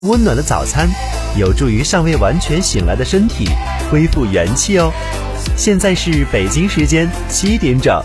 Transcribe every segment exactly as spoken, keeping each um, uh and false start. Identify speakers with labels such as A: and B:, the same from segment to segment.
A: 温暖的早餐有助于尚未完全醒来的身体恢复元气哦。现在是北京时间七点整。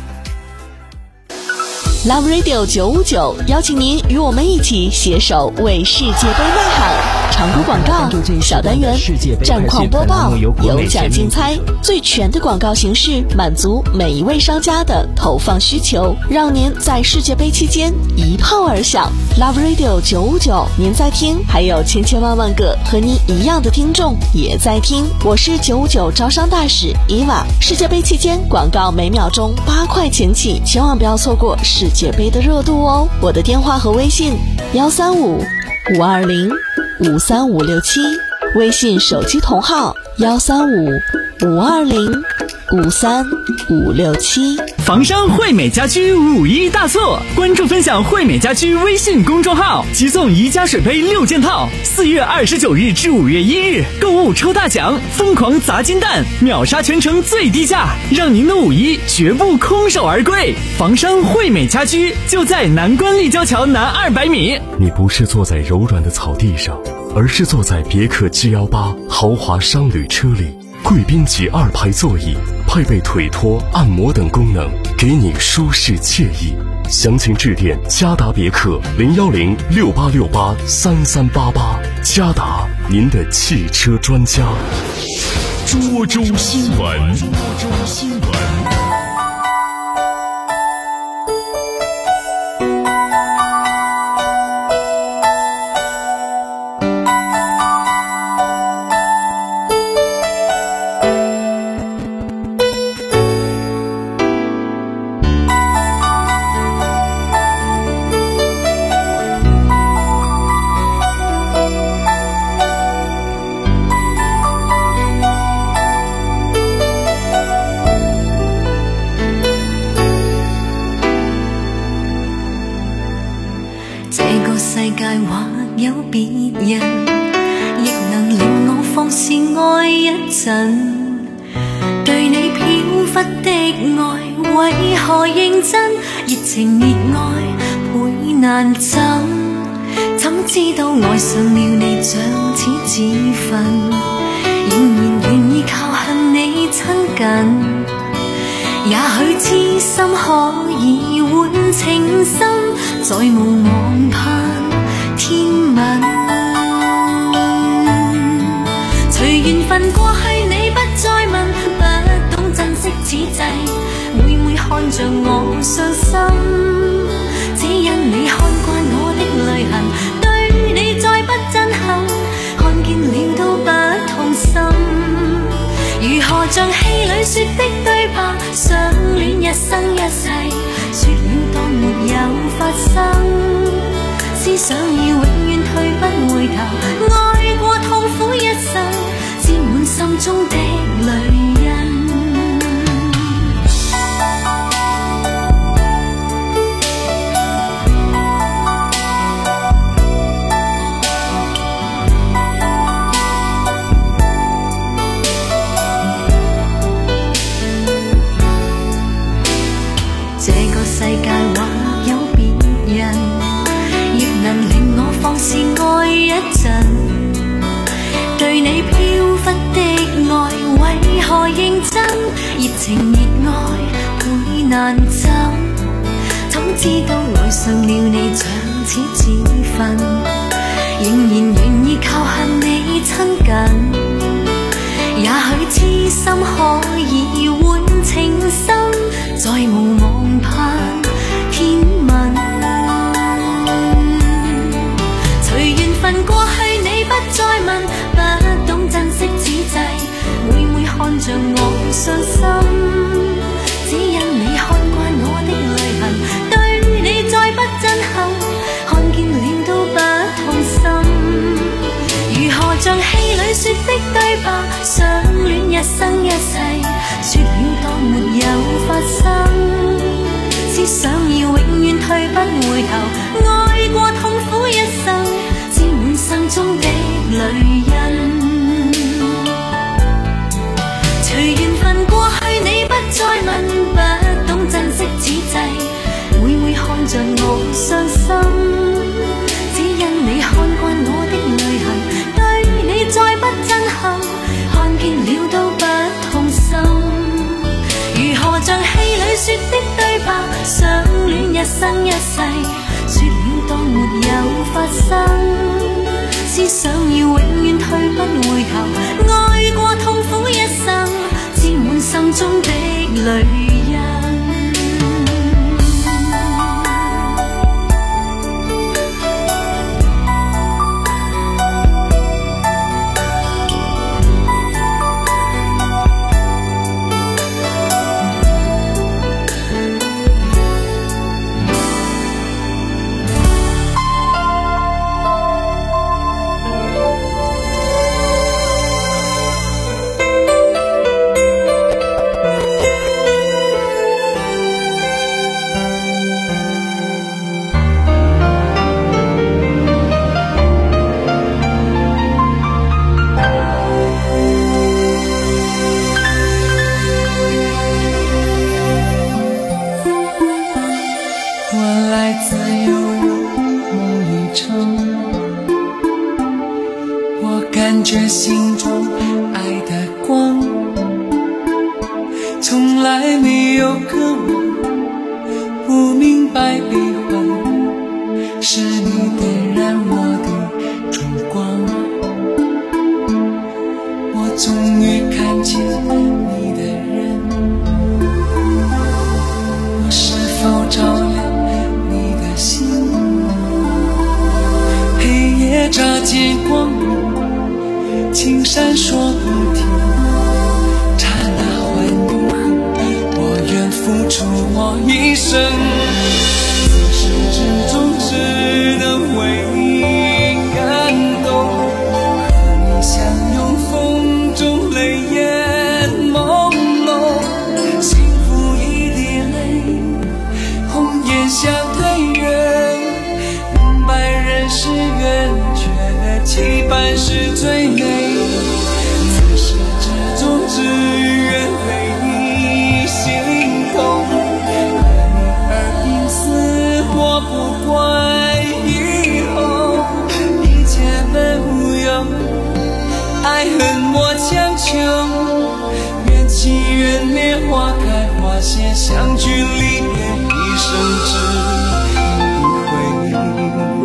B: Love Radio 九五九邀请您与我们一起携手为世界杯呐喊。长途广告、小单元、战况播报、有奖竞猜，最全的广告形式，满足每一位商家的投放需求，让您在世界杯期间一炮而响。Love Radio 九五九，您在听，还有千千万万个和您一样的听众也在听。我是九五九招商大使伊娃。世界杯期间广告每秒钟八块钱起，千万不要错过世界杯的热度哦。我的电话和微信幺三五五二零五三五六七，微信手机同号幺三五五二零五三五六七。
C: 房商惠美家居五一大促，关注分享惠美家居微信公众号，即送宜家水杯六件套。四月二十九日至五月一日，购物抽大奖，疯狂砸金蛋，秒杀全城最低价，让您的五一绝不空手而归。房商惠美家居就在南关立交桥南二百米。
D: 你不是坐在柔软的草地上，而是坐在别克 G 一八 豪华商旅车里，贵宾级二排座椅，配备腿托、按摩等功能，给你舒适惬意。详情致电嘉达别克零幺零六八六八三三八八。嘉达，您的汽车专家。
E: 涿州新闻，涿州新闻。
F: 世界或有別人，亦能令我放肆愛一陣。對你飄忽的愛，為何認真？熱情熱愛倍難枕，怎知道愛上了你像似自焚，仍然願意靠向你親近。也許痴心可以換情深，再無望盼天問。隨緣分過去你不再問，不懂珍惜此際，每每看着我傷心，只因你看慣我的淚痕，對你再不憎恨，看見了都不痛心。如何像戲裏說的對白，相戀一生一世，說了當沒有發生，思想要永遠退不回頭，愛過痛苦一生，沾滿心中的淚印。世界或有別人，亦能令我放肆愛一陣。對你飄忽的愛，為何認真？熱情熱愛倍難枕，怎知道愛上了你像似自焚，仍然願意靠向你親近。也許痴心可以換情深，再無望盼天問。隨緣分過去你不再問，不懂珍惜此際，每每看着我傷心，只因你看慣我的淚痕，對你再不憎恨，看見了都不痛心。如何像戲裏說的對白，相戀一生一世，說了當沒有發生，只想要永遠退不回頭，愛過痛苦一生，沾滿心中的淚印。隨緣分過去你不再問，不懂珍惜此際，每每看着我傷心，只因你看慣我的生一世，說了當沒有發生，思想要永遠退不回頭，愛過痛苦一生，沾滿心中的淚印。
G: 感觉心中爱的光，从来没有渴望，不明白悲欢，是你点燃我的烛光。我终于看见你的人，我是否照亮你的心？黑夜乍见光明，青山说不停，刹那换永恒，我愿付出我一生，自始至终只能为你感动，和你相拥，风中泪眼朦胧，幸福一滴泪，红颜相对人，明白人是缘，却期盼是最美，自始至终只愿为你心痛，和你而拼死我不管以后，一切本无用，爱恨莫强求，缘起缘灭，花开花谢，相聚离别，一生只一回。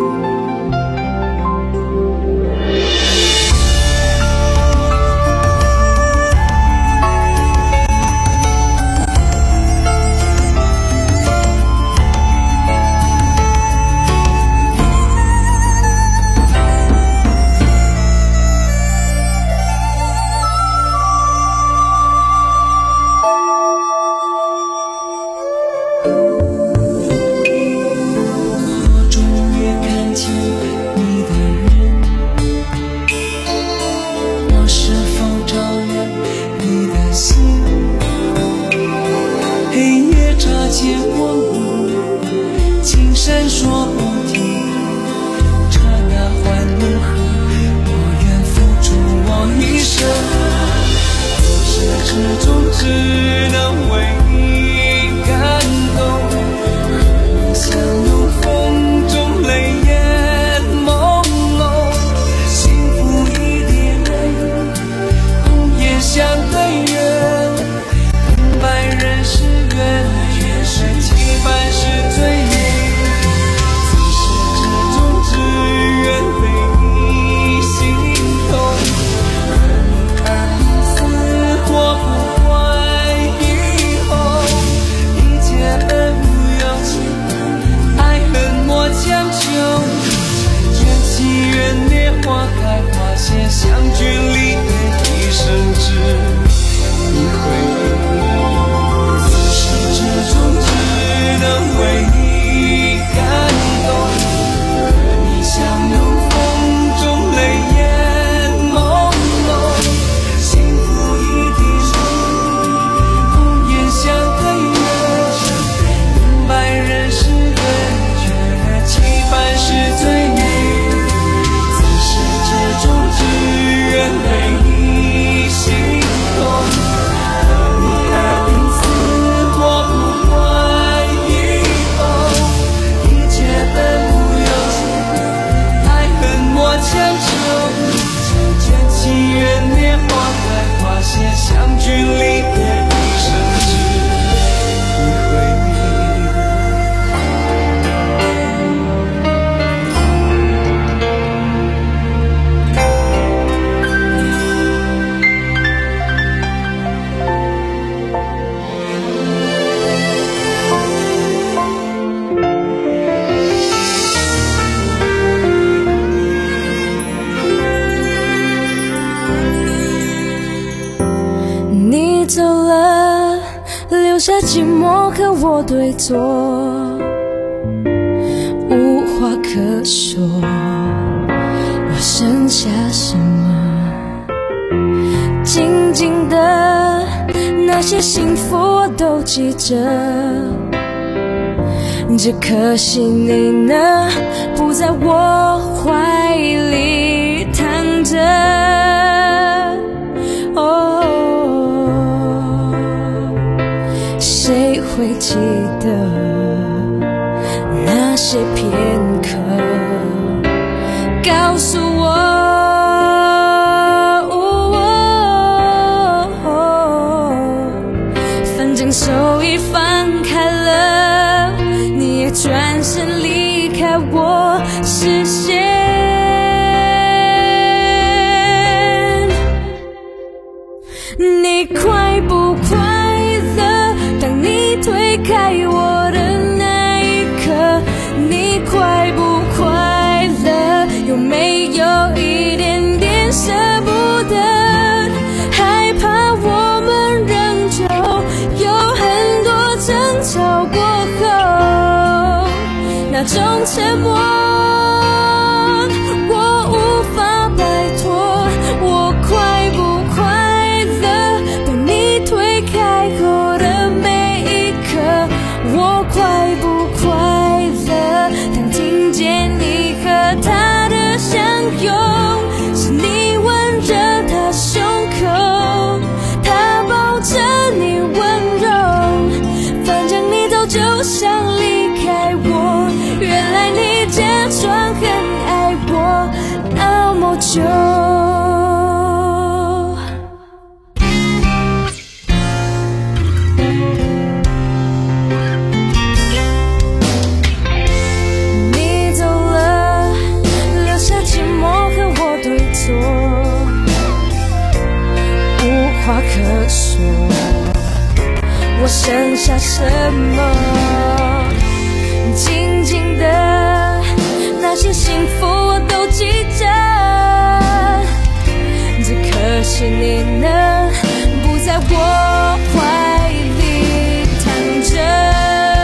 G: 愿
H: 下寂寞和我对坐，无话可说，我剩下什么？静静的那些幸福我都记着，只可惜你呢，不在我怀里躺着。哦，谁会记得那些片刻？告诉我，反正手一放开了，你也转身离开我视线。你快不快乐？当你推开我的那一刻，你快不快乐？有没有一点点舍不得？害怕我们仍旧有很多争吵过后，那种沉默我无法摆脱。我快不快乐？当你推开后的每一刻，我快不快乐？当听见你和他的相拥，是你吻着他胸口，他抱着你温柔，反正你早就想离开我，原来你假装很爱我那么久。你走了，留下寂寞和我对坐，无话可说，我剩下什么？静静的那些幸福我都记着，只可惜你呢，不在我怀里躺着。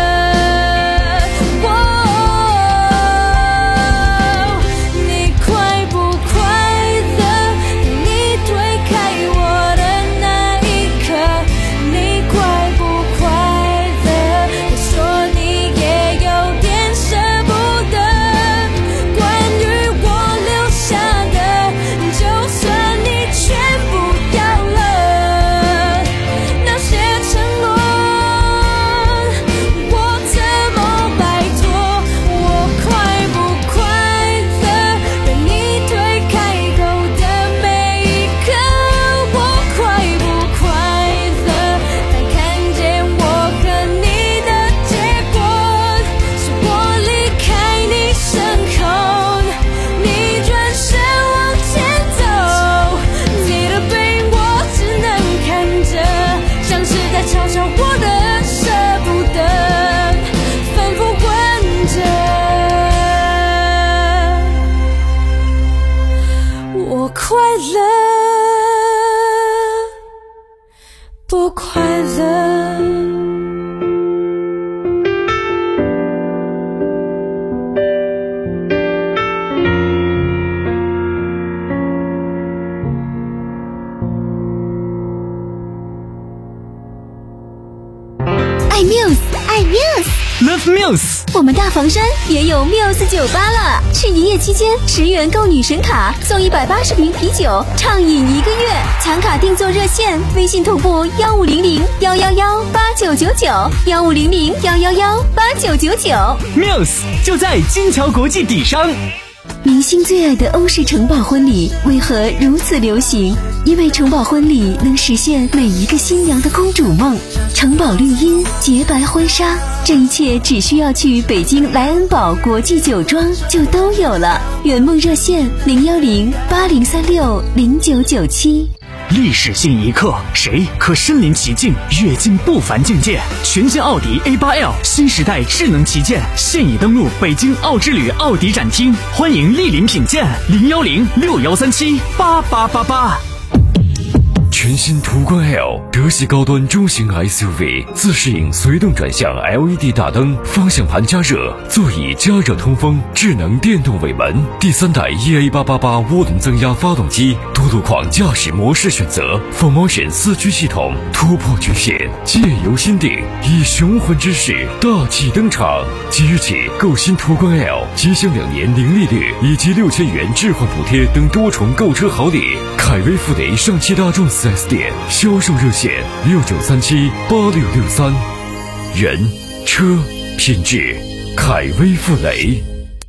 H: 你快不快乐？你推开我的那一刻，你快不快乐？你说你也有点舍不得，关于我留下的，就算你全部要了，那些承诺我怎么摆脱？我快不快乐？被你推开后的每一刻，我快不快乐？当看见我和你的结果，是我离开你身后，你转身往前走，你的背影我只能看着，像是在嘲笑我的舍不得，反复问着，我快乐不快乐？
B: 爱 Muse， 爱 Muse。
C: Love Muse，
B: 我们大房山也有 Muse 酒吧了，是营业期间十元购女神卡送一百八十瓶啤酒，畅饮一个月。抢卡订座热线：微信同步幺五零零幺幺幺八九九九，幺五零零幺幺幺八九九九。
C: Muse 就在金桥国际底商。
B: 明星最爱的欧式城堡婚礼为何如此流行？因为城堡婚礼能实现每一个新娘的公主梦。城堡绿茵，洁白婚纱，这一切只需要去北京莱恩堡国际酒庄就都有了。圆梦热线零幺零八零三六零九九七。
C: 历史性一刻，谁可身临其境，跃进不凡境界？全新奥迪 A 八 L 新时代智能旗舰现已登陆北京奥之旅奥迪展厅，欢迎莅临品鉴，零幺零六幺三七八八八八。
D: 全全新途观 L， 德系高端中型 S U V， 自适应随动转向 L E D 大灯，方向盘加热，座椅加热通风，智能电动尾门，第三代 E A 八八八涡轮增压发动机，多路况驾驶模式选择 ，four motion 四驱系统突破局限，借由心定，以雄浑之势大气登场。即日起购新途观 L， 即享两年零利率以及六千元置换补贴等多重购车好礼。凯威富雷上汽大众 四 S 店销售热线六九三七八六六三，人车品质，凯威富雷。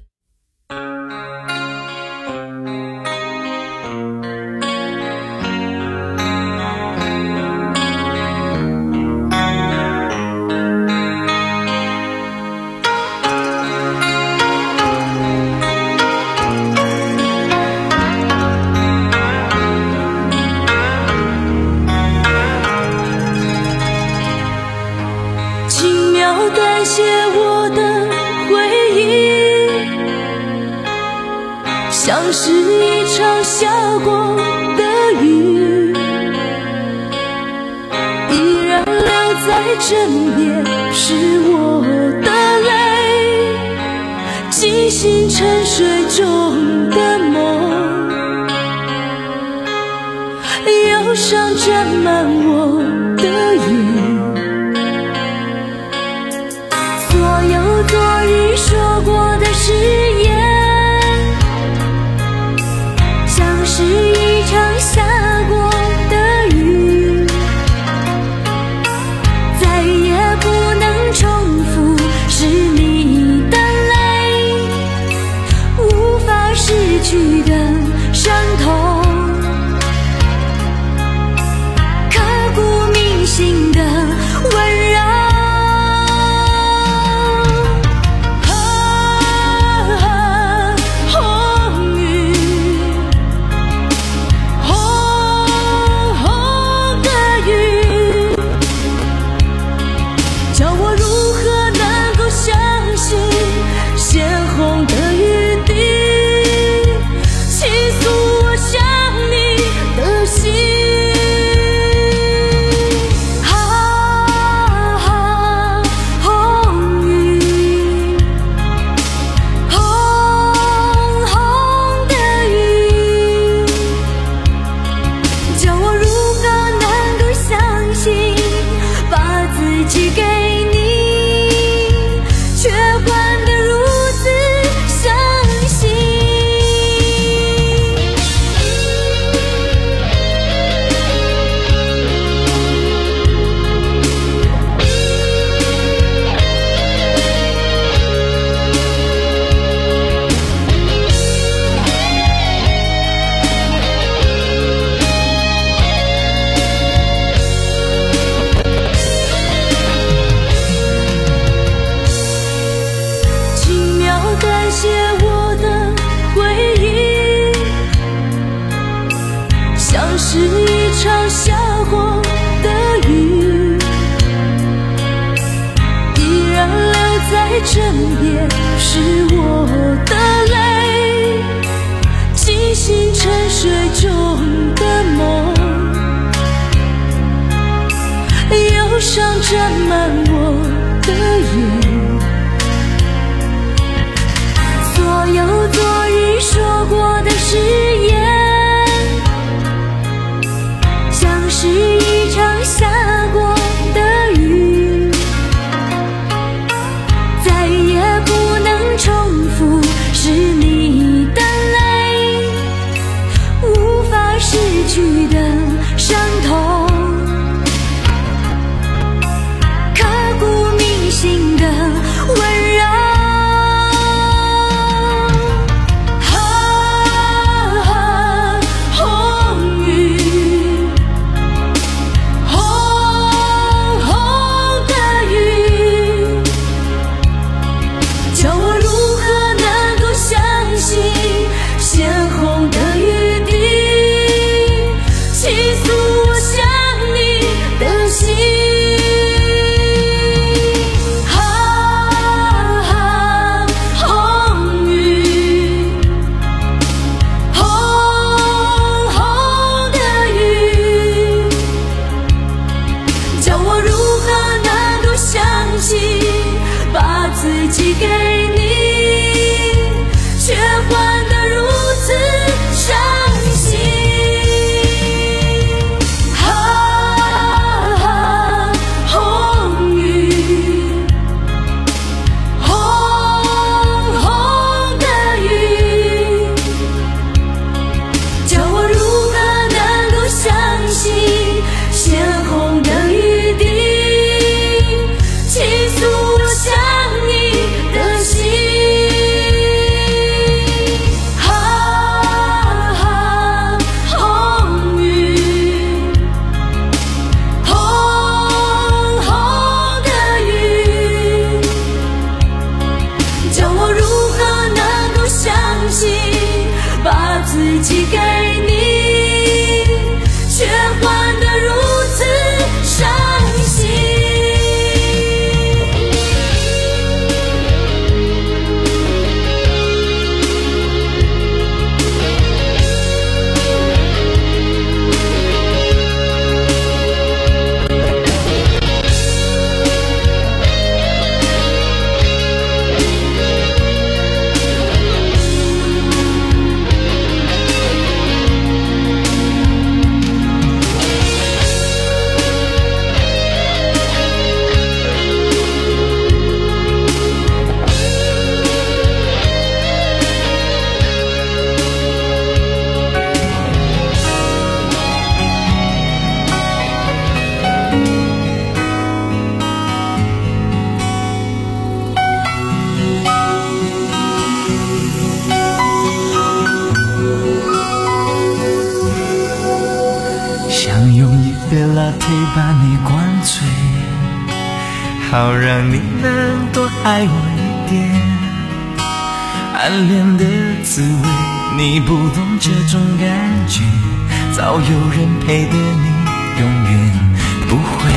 H: 感谢我的回忆，像是一场下过的雨，依然留在枕边，是我的泪，惊醒沉睡中的梦，忧伤沾满我的眼。所有昨日说过的誓言，像是一场下过的雨，再也不能重复，是你的泪，无法失去的伤痛，刻骨铭心的温柔。是一场下过的雨，依然留在枕边，是我的泪，惊醒沉睡中的梦，忧伤沾满我的眼，所有昨日说过的誓言，是一场下过的雨，再也不能重复，是你的泪，无法失去的伤痛，刻骨铭心的温柔。鲜红的雨滴，倾诉我想
G: 别老腿把你灌醉，好让你能多爱我一点。暗恋的滋味你不懂这种感觉，早有人陪的你永远不会。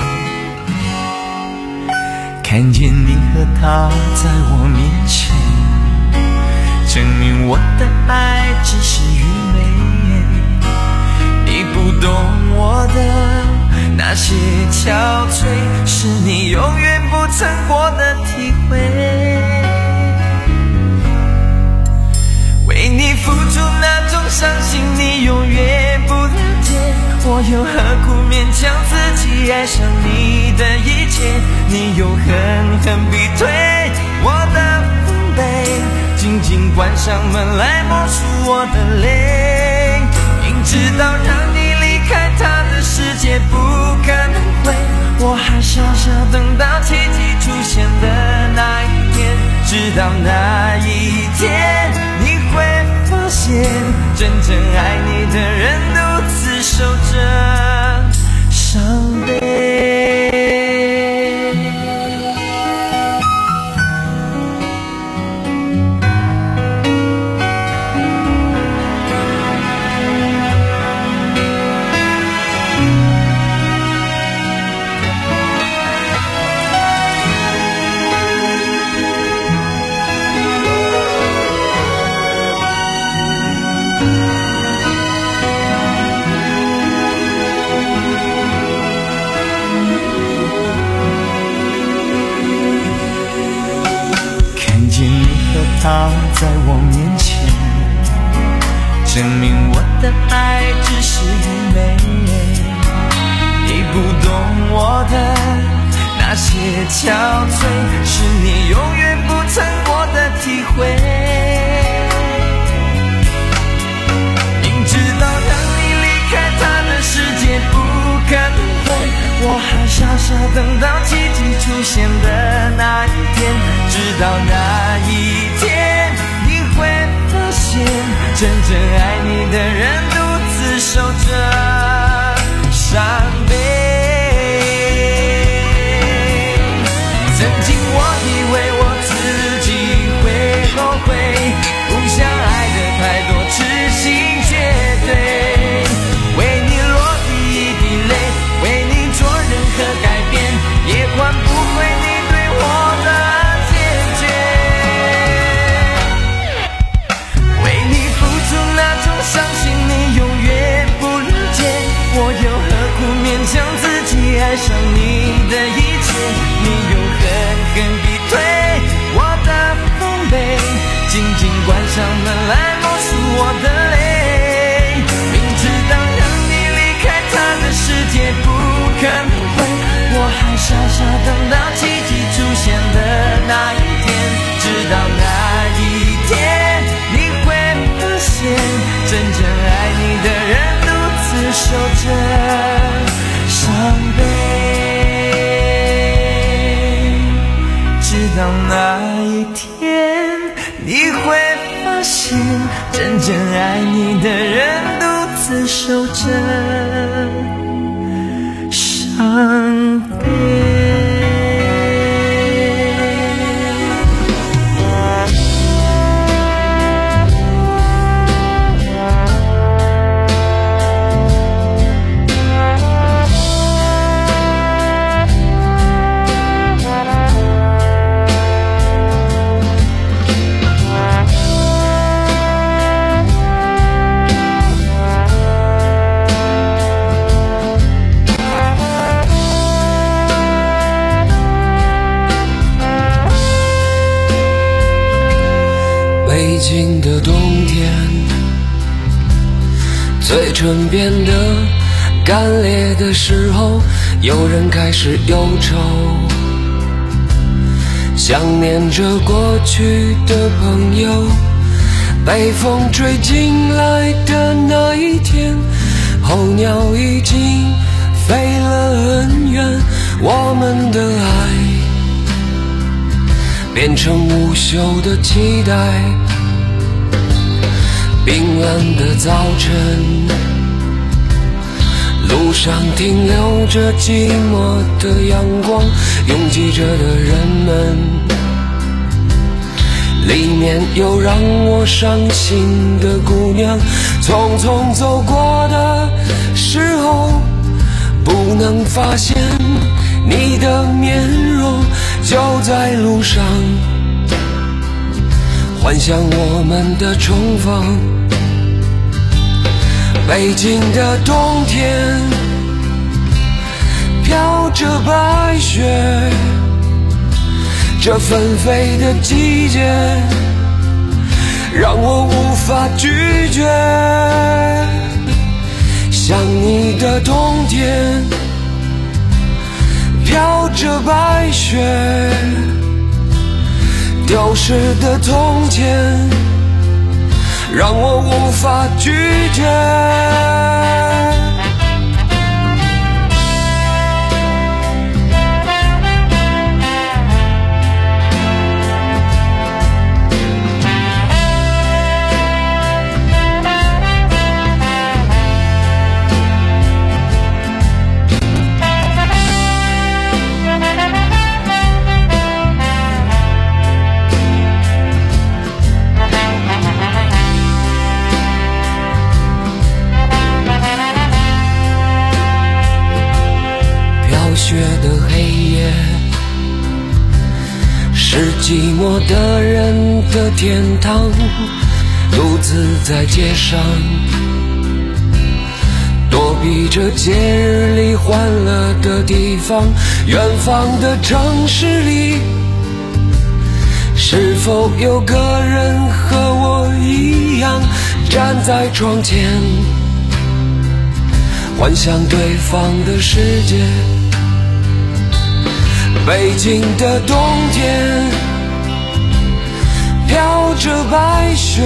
G: 看见你和他在我面前，证明我的爱只是愚昧。你不懂我的那些憔悴，是你永远不曾过的体会。为你付出那种伤心你永远不了解，我又何苦勉强自己爱上你的一切。你又狠狠逼退我的防备，紧紧关上门来默数我的泪。明知道让你离开他的世界不可能会，我还傻傻等到奇迹出现的那一天。直到那一天你会发现，真正爱你的人独自守着伤悲。他在我面前，证明我的爱只是愚昧。你不懂我的那些憔悴，是你永远不曾过的体会。明知道让你离开他的世界不可能会，我还傻傻等到奇迹出现的那一天。直到那一天你会发现，真正爱你的人独自守着伤悲。曾经我以为我自己会后悔，不想爱的太多，痴心绝对。为你落第一滴泪，为你做任何改变，也换不回你对我的坚决。为你付出那种伤心你永远不了解，我又何苦勉强自己爱上你的一切。你又狠狠逼退我的防备，紧紧关上门来默数我的泪。明知道让你离开他的世界不可能会，我还傻傻等到奇迹出现的那一天。直到那一天你会发现，真正爱你的人独自守着伤悲。直到那一天你会发现，真正爱你的人独自守着伤悲。
I: 北京的冬天，嘴唇变得干裂的时候，有人开始忧愁，想念着过去的朋友。被风吹进来的那一天，候鸟已经飞了很远，我们的爱变成无休的期待。冰冷的早晨， 路上停留着寂寞的阳光，拥挤着的人们，里面有让我伤心的姑娘。匆匆走过的时候，不能发现你的面容，就在路上幻想我们的重逢。北京的冬天飘着白雪，这纷飞的季节让我无法拒绝。想你的冬天飘着白雪，丢失的从前让我无法拒绝。雪的黑夜是寂寞的人的天堂，独自在街上躲避着节日里欢乐的地方。远方的城市里，是否有个人和我一样站在窗前，幻想对方的世界。北京的冬天飘着白雪，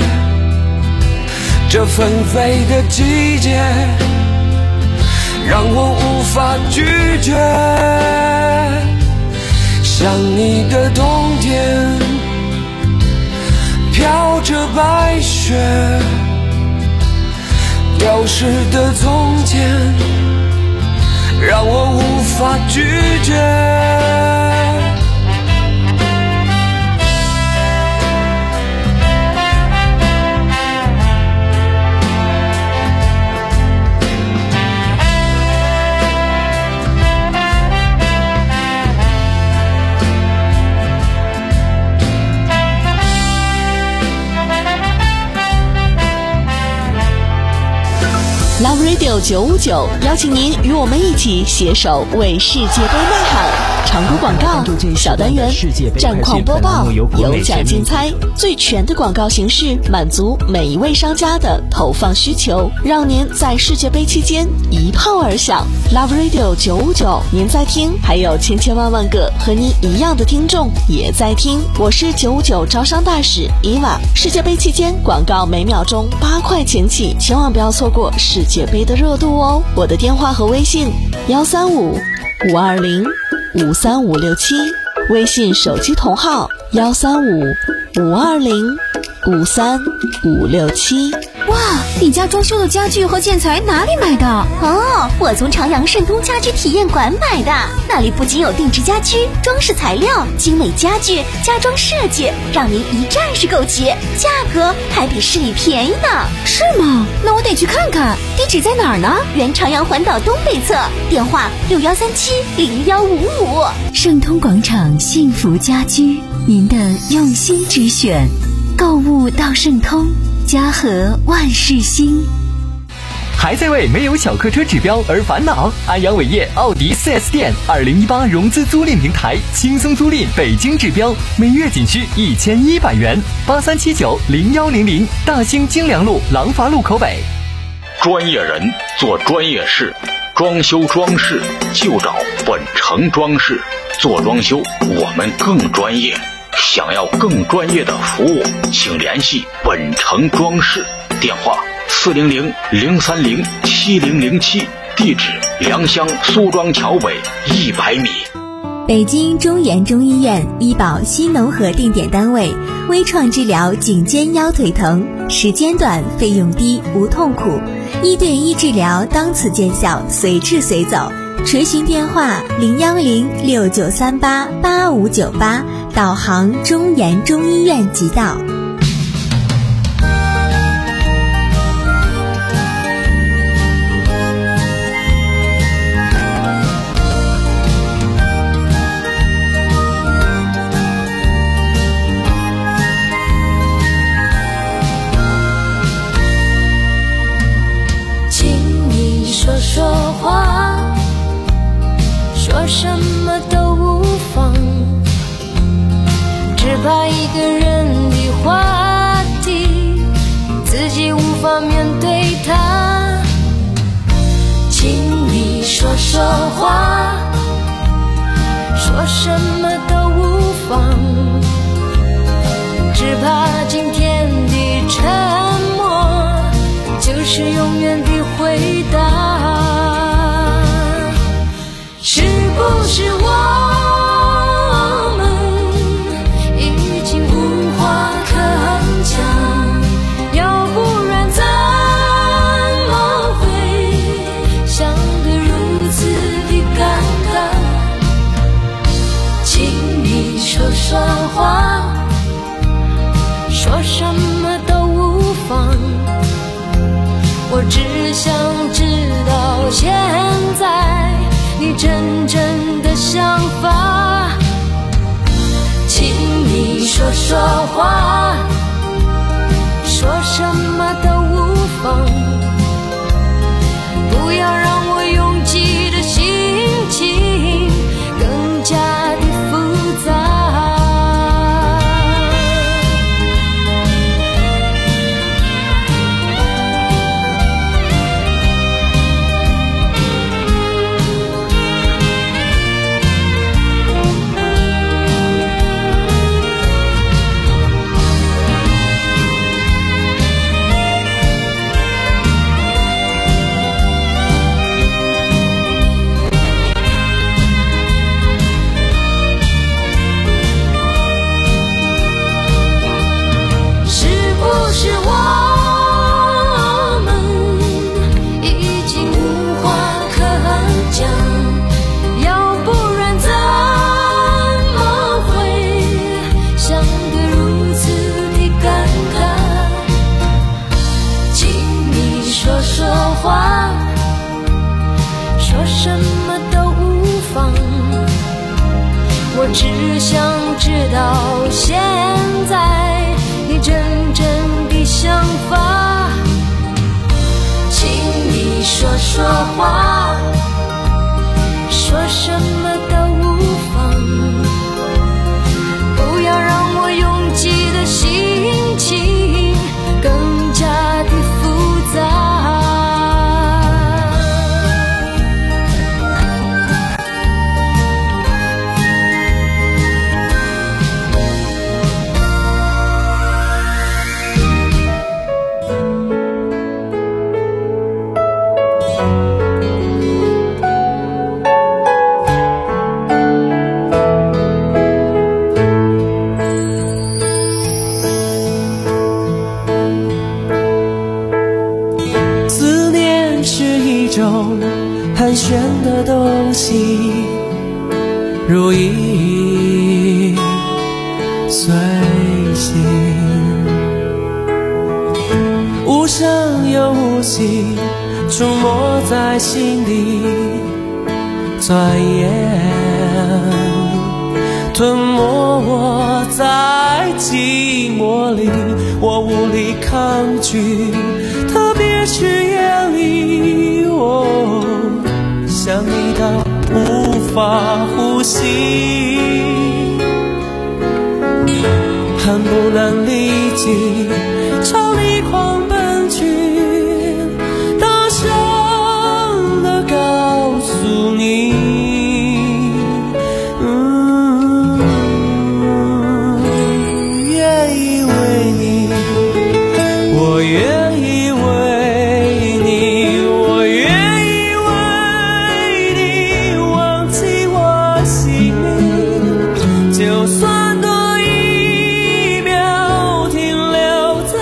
I: 这纷飞的季节让我无法拒绝。想你的冬天飘着白雪，丢失的从前让我无法拒绝。
B: Love Radio 九五九邀请您与我们一起携手为世界杯呐喊。常规广告、小单元、战况播报、有奖竞猜，最全的广告形式，满足每一位商家的投放需求，让您在世界杯期间一炮而响。Love Radio 九五九，您在听，还有千千万万个和您一样的听众也在听。我是九五九招商大使伊娃。世界杯期间广告每秒钟八块钱起，千万不要错过世界杯的热度哦。我的电话和微信幺三五五二零五三五六七，微信手机同号幺三五五二零五三五六七。
J: 哇，你家装修的家具和建材哪里买的？
K: 哦，我从长阳盛通家居体验馆买的，那里不仅有定制家居、装饰材料、精美家具、家装设计，让您一站式购齐，价格还比市里便宜呢。
J: 是吗？那我得去看看。地址在哪儿呢？
K: 原长阳环岛东北侧，电话六幺三七零幺五五。
J: 盛通广场幸福家居，您的用心之选，购物到盛通，家和万事兴。
C: 还在为没有小客车指标而烦恼？安阳伟业奥迪 四 S 店二零一八融资租赁平台，轻松租赁北京指标，每月仅需一千一百元。八三七九零幺零零，大兴京良路廊坊路口北。
L: 专业人做专业事，装修装饰就找本城装饰。做装修我们更专业，想要更专业的服务，请联系本城装饰，电话四零零零三零七零零七，地址良乡苏庄桥北一百米。
M: 北京中原中医院医保新农合定点单位，微创治疗颈肩腰腿疼，时间短，费用低，无痛苦。 一对一治疗当此见效，随治随走。垂询电话零幺零六九三八八五九八，导航中研中医院即到。
F: 说话，说什么都无妨，只怕一个人的话题自己无法面对它。请你说说话，说什么都无妨，只怕今天的沉默就是永远的回答。是不是我们已经无话可讲？要不然怎么会想得如此的尴尬？请你说说话，说什么都无妨，我只想知道现在你真正的想法。请你说说话，说什么都无妨，不要让我拥挤的心情更加的复杂。我只想知道现在你真正的想法。请你说说话，说什么都无妨，不要让我拥挤的心情更加的复杂。
G: 盘旋的东西，如影随形，无声又无息，出没在心里，钻研吞没我在寂寞里，我无力抗拒，特别是夜里，我想你到无法呼吸，很不能理解，朝你狂奔去，大声地告诉你，嗯，愿意为你，我愿意为你，我愿意为你忘记我姓名，就算多一秒停留在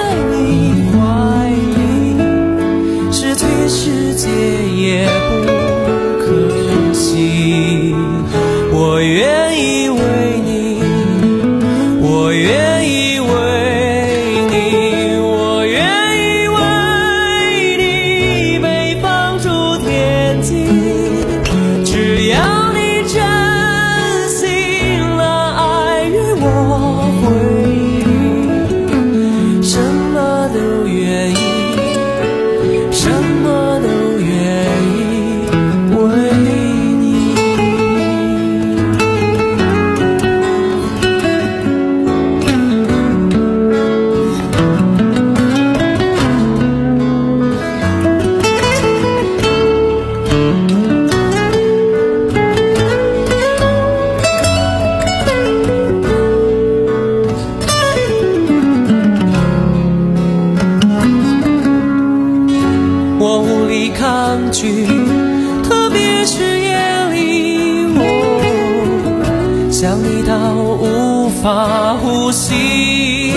I: 界也不可惜。我愿意为你，我愿意为你，我愿意为你被放逐天际，只要你真心了爱与我回忆，什么都愿意，什么都愿意为你。我无力抗拒，特别是夜里，我想你到无法呼吸，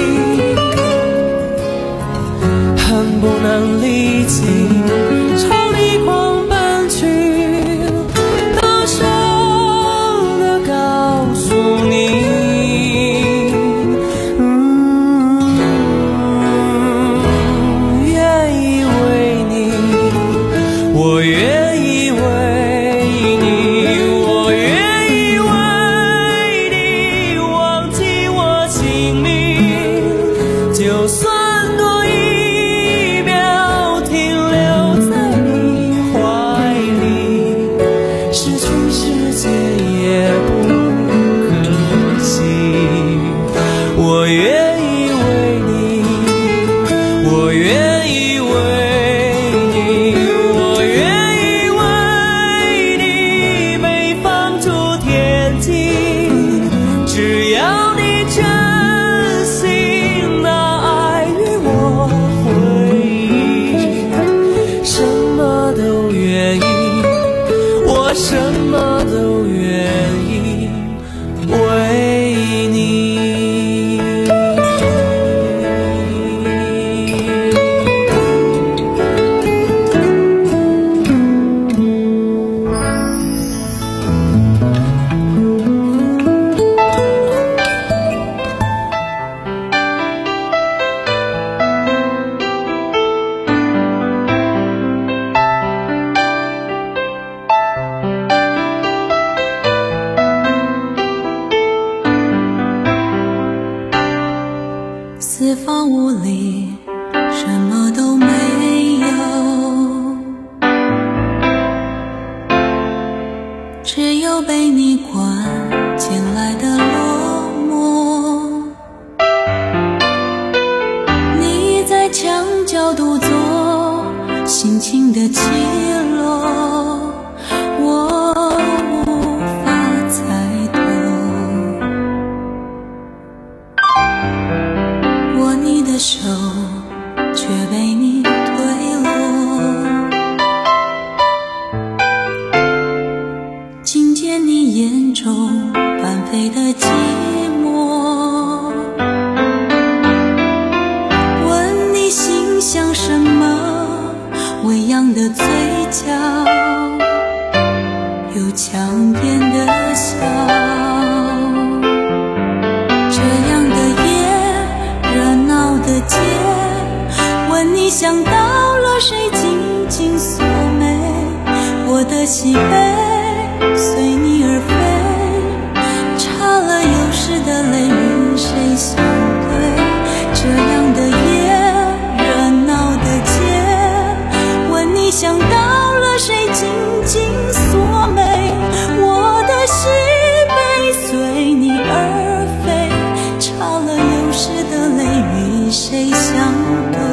I: 恨不能立即朝你狂奔去，大声地告诉你，我愿意为你，我愿意为你忘记我姓名，就算多一秒停留在你怀里，失去世界也不可惜。我愿意为你，我愿意为只要你真心的爱与我回忆，什么都愿意，我什么都愿意为你。
F: 四方无里，什么都没有，只有被你关进来的落寞。你在墙角独坐，心情的起落，我无法猜透。握你的手，却被你推落，听见你眼中翻飞的寂寞，问你心想什么，微扬的嘴角，有强颜的笑。问你想到了谁，紧紧锁眉，我的喜悲随你而飞，差了有时的泪与谁相对，这样的夜，热闹的街，问你想到了谁，紧紧锁眉，我的喜悲随你而飞，差了有时的泪与谁相对。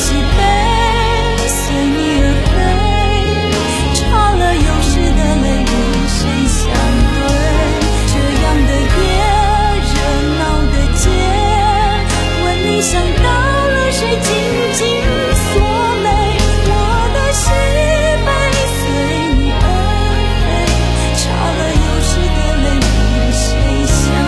H: 喜悲随你而飞，潮了有时的泪与谁相对？这样的夜，热闹的街，问你想到了谁，紧紧锁眉，我的喜悲随你而飞，潮了有时的泪与谁相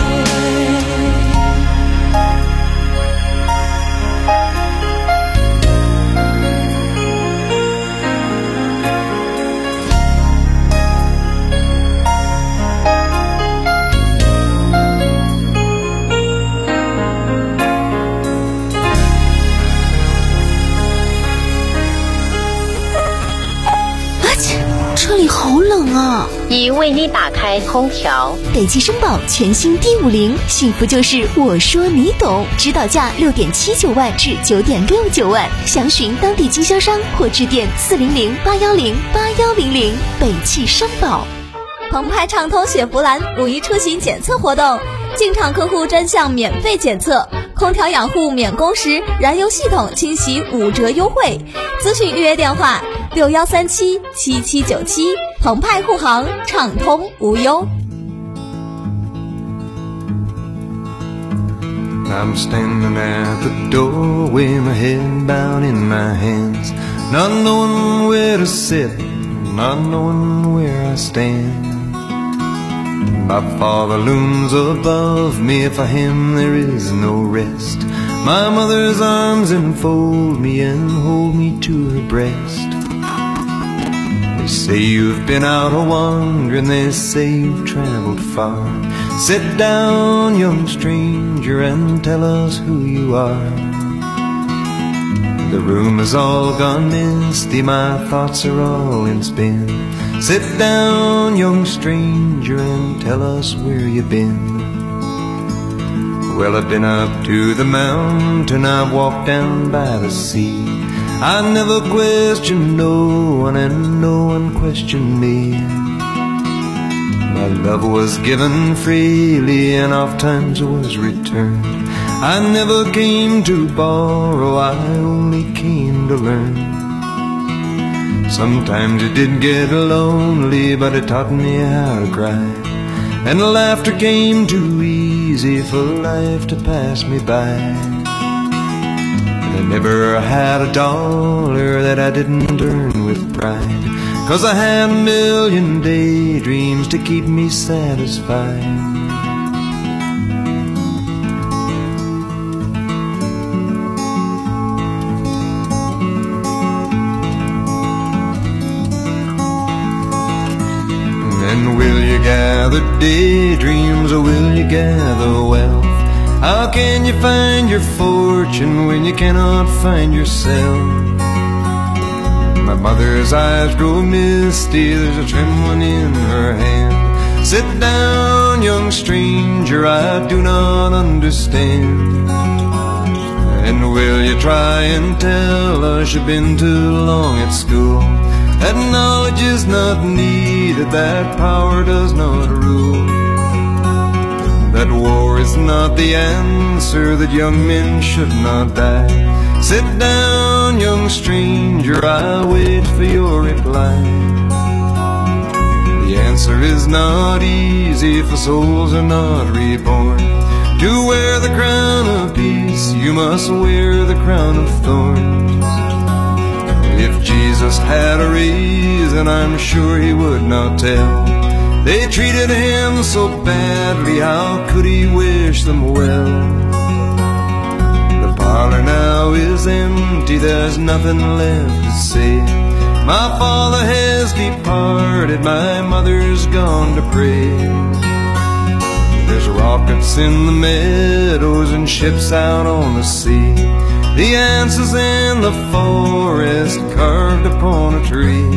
B: 这里好冷啊！
N: 已为你打开空调。
B: 北汽绅宝全新 D 五零，幸福就是我说你懂，指导价六点七九万至九点六九万，详询当地经销商或致电四零零八幺零八幺零零。北汽绅宝。
M: 澎湃畅通雪佛兰五一出行检测活动，进场客户专项免费检测，空调养护免工时，燃油系统清洗五折优惠。咨询预约电话六幺三七七七九七，澎湃护航，畅通无忧。
O: I'm standing at the door with my head bowed in my hands, not knowing where to sit, not knowing where I stand. My father looms above me, for him there is no rest. My mother's arms enfold me and hold me to her breast. They say you've been out a wandering, they say you've traveled far. Sit down, young stranger, and tell us who you are. The room is all gone misty, my thoughts are all in spin. Sit down, young stranger, and tell us where you've been. Well, I've been up to the mountain, I've walked down by the sea. I never questioned no one, and no one questioned me. My love was given freely, and oft times was returned. I never came to borrow, I only came to learn. Sometimes it did get lonely, but it taught me how to cry. And laughter came too easy for life to pass me by. And I never had a dollar that I didn't earn with pride, 'cause I had a million daydreams to keep me satisfied. And will you gather daydreams, or will you gather wealth? How can you find your fortune when you cannot find yourself? My mother's eyes grow misty, there's a trembling in her hand. Sit down, young stranger, I do not understand. And will you try and tell us you've been too long at school? That knowledge is not needed, that power does not rule. That war is not the answer, that young men should not die. Sit down, young stranger, I wait for your reply. The answer is not easy, for souls are not reborn. To wear the crown of peace, you must wear the crown of thorns. If Jesus had a reason, I'm sure he would not tell. They treated him so badly, how could he wish them well? The parlor now is empty, there's nothing left to say. My father has departed, my mother's gone to pray. There's rockets in the meadows and ships out on the sea. The answer's in the forest, carved upon a tree.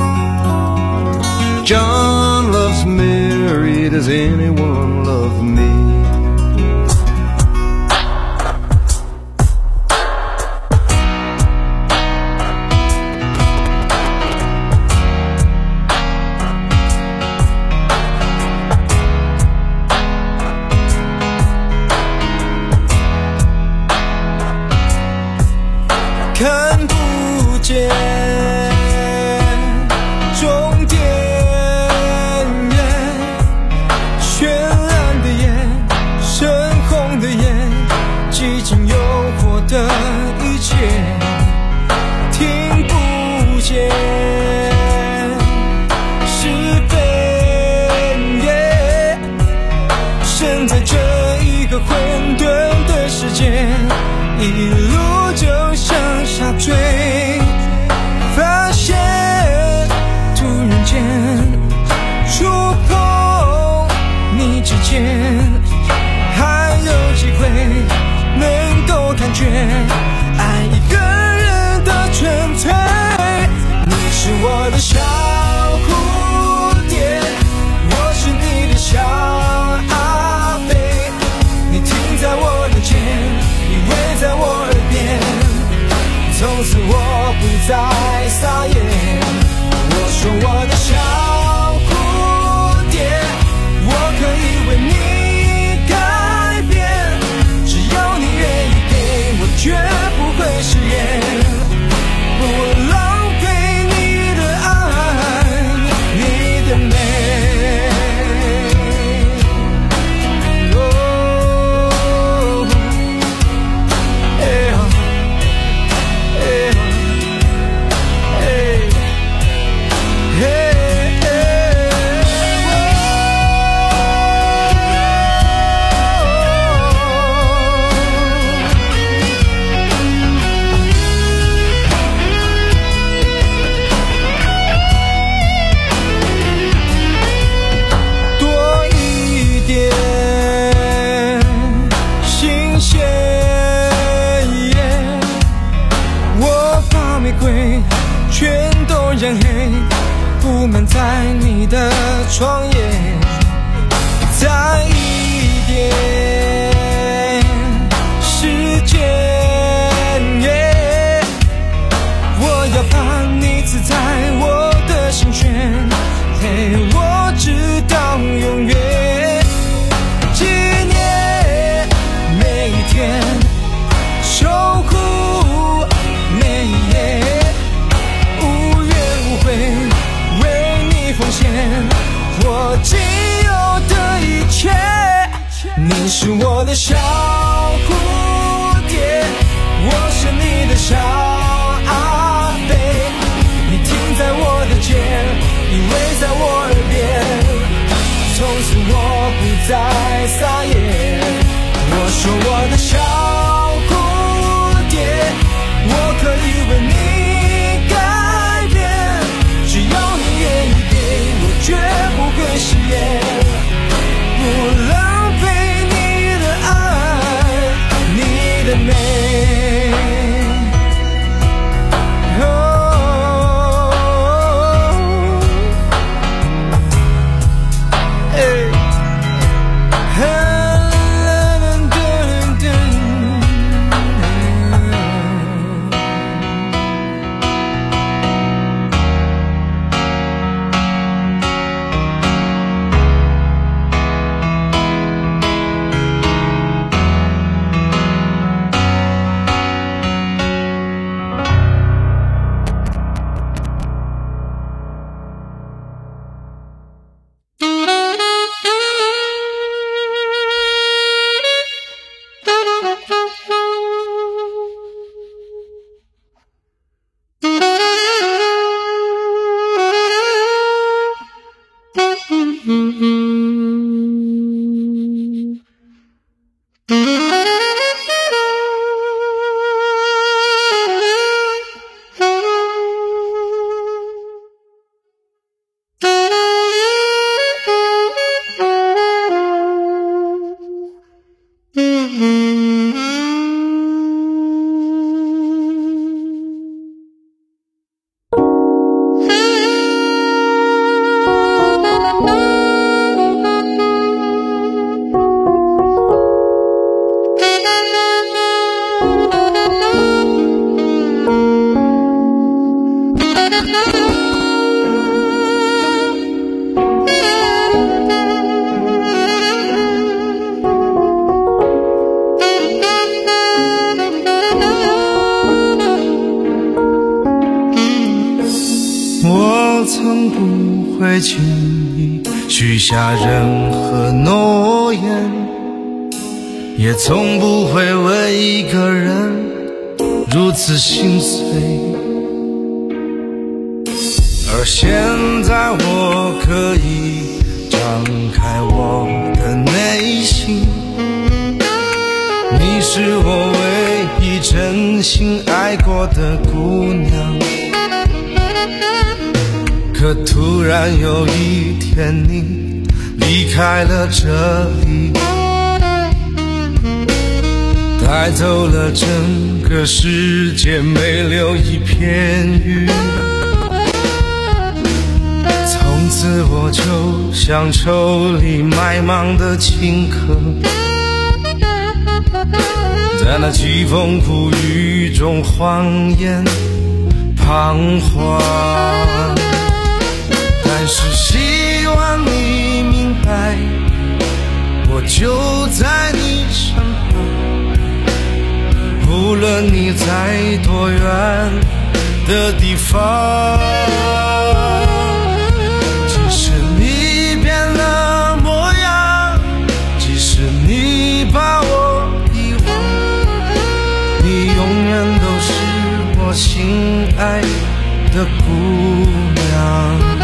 O: John loves Mary, does anyone love me?
G: 看不见终点，绚烂的眼，深红的眼，几经诱惑的一切，听不见是非，身在这一个混沌的世界，一路就向下坠，发现突然间触碰你指尖，还有机会能够感觉爱一个人的纯粹。你是我的小蝴蝶，我是你的小阿飞，你停在我的肩，依偎在我耳边，从此我不再撒野。我说我的小蝴蝶，我可以为你改变，只要你愿意给我，绝不会食言，不浪费你的爱，你的美。哦，哎呀，哎呀，哎，嘿。多一点新鲜，我把玫瑰全都染黑，布满在你的窗沿。再一点时间，我要把你刺在我的心弦，陪我直到永远。纪念每一天，守护每一夜，无怨无悔为你奉献我仅有的一切。你是我的小蝴蝶，我是你的小阿飞，你停在我的肩，依偎在我耳边，从此我不再撒野。我说我的小蝴蝶，我可以为你改变，只要你愿意给我，绝不会食言，不浪费你的爱，你的美。哎，
P: 我曾不会轻易许下任何诺言，也从不会为一个人如此心碎。而现在我可以张开我的内心，你是我唯一真心爱过的姑娘。可突然有一天你离开了这里，带走了整个世界，没留一片云。从此我就像愁里埋芒的青稞，在那凄风苦雨中谎言彷徨。但是希望你明白，我就在你身旁，无论你在多远的地方。即使你变了模样，即使你把我遗忘，你永远都是我心爱的姑娘。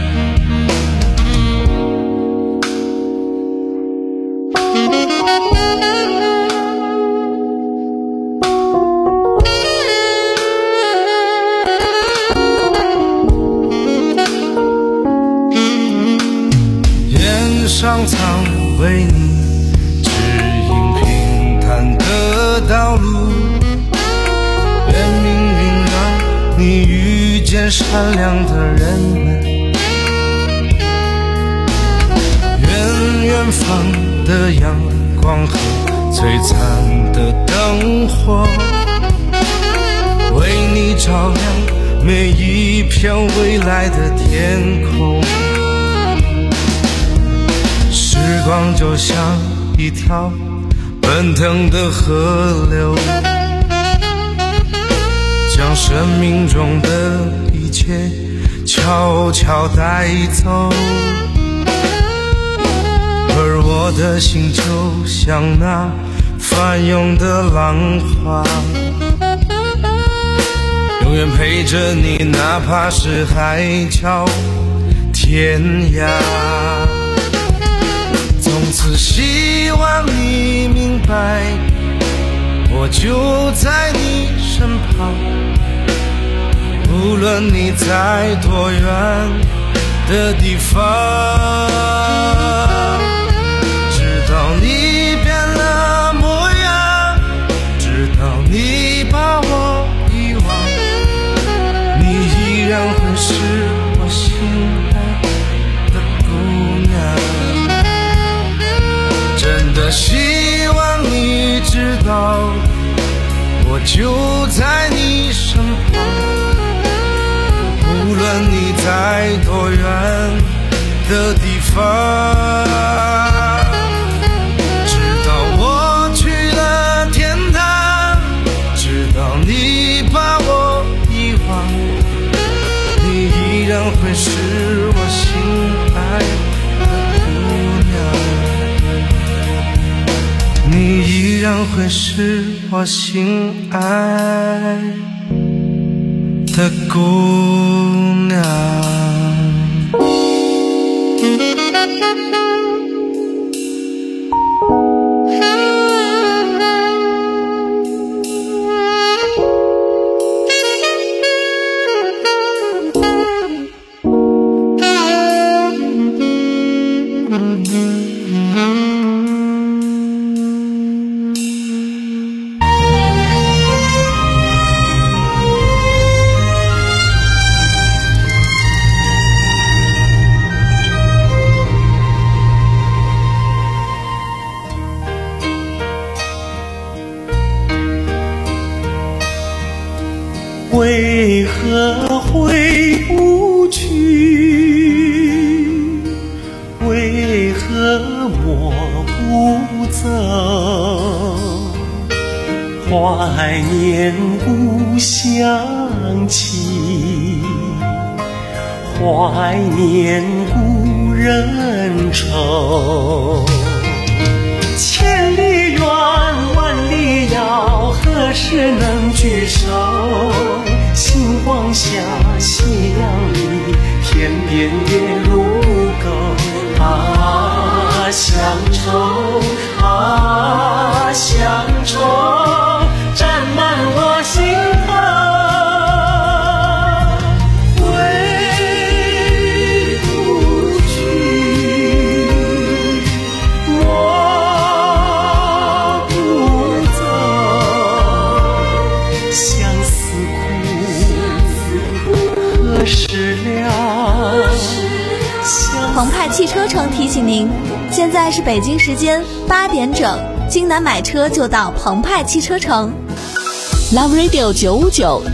P: 上苍为你指引平坦的道路，愿命运让你遇见善良的人们，愿远方的阳光和璀璨的灯火为你照亮每一片未来的天空。时光就像一条奔腾的河流，将生命中的一切悄悄带走，而我的心就像那翻涌的浪花，永远陪着你，哪怕是海角天涯。从此希望你明白，我就在你身旁，无论你在多远的地方。直到你变了模样，直到你把我遗忘，你依然会是我心爱的姑娘。真的希望你知道，我就在你身旁，无论你在多远的地方。直到我去了天堂，直到你把我遗忘，你依然会是我心爱的姑娘。你依然会是我心爱的姑娘。
Q: 为何回不去？为何抹不走？怀念故乡情， 怀念故人愁。千里远，万里遥，何时能聚首？星光下，夕阳里，天边月如钩。啊，乡愁，啊，乡愁，沾满我心头。回不去，莫不走，相思苦，何时了？
M: 澎湃汽车城提醒您，现在是北京时间八点整，京南买车就到澎湃汽车城。
B: Love Radio 九五九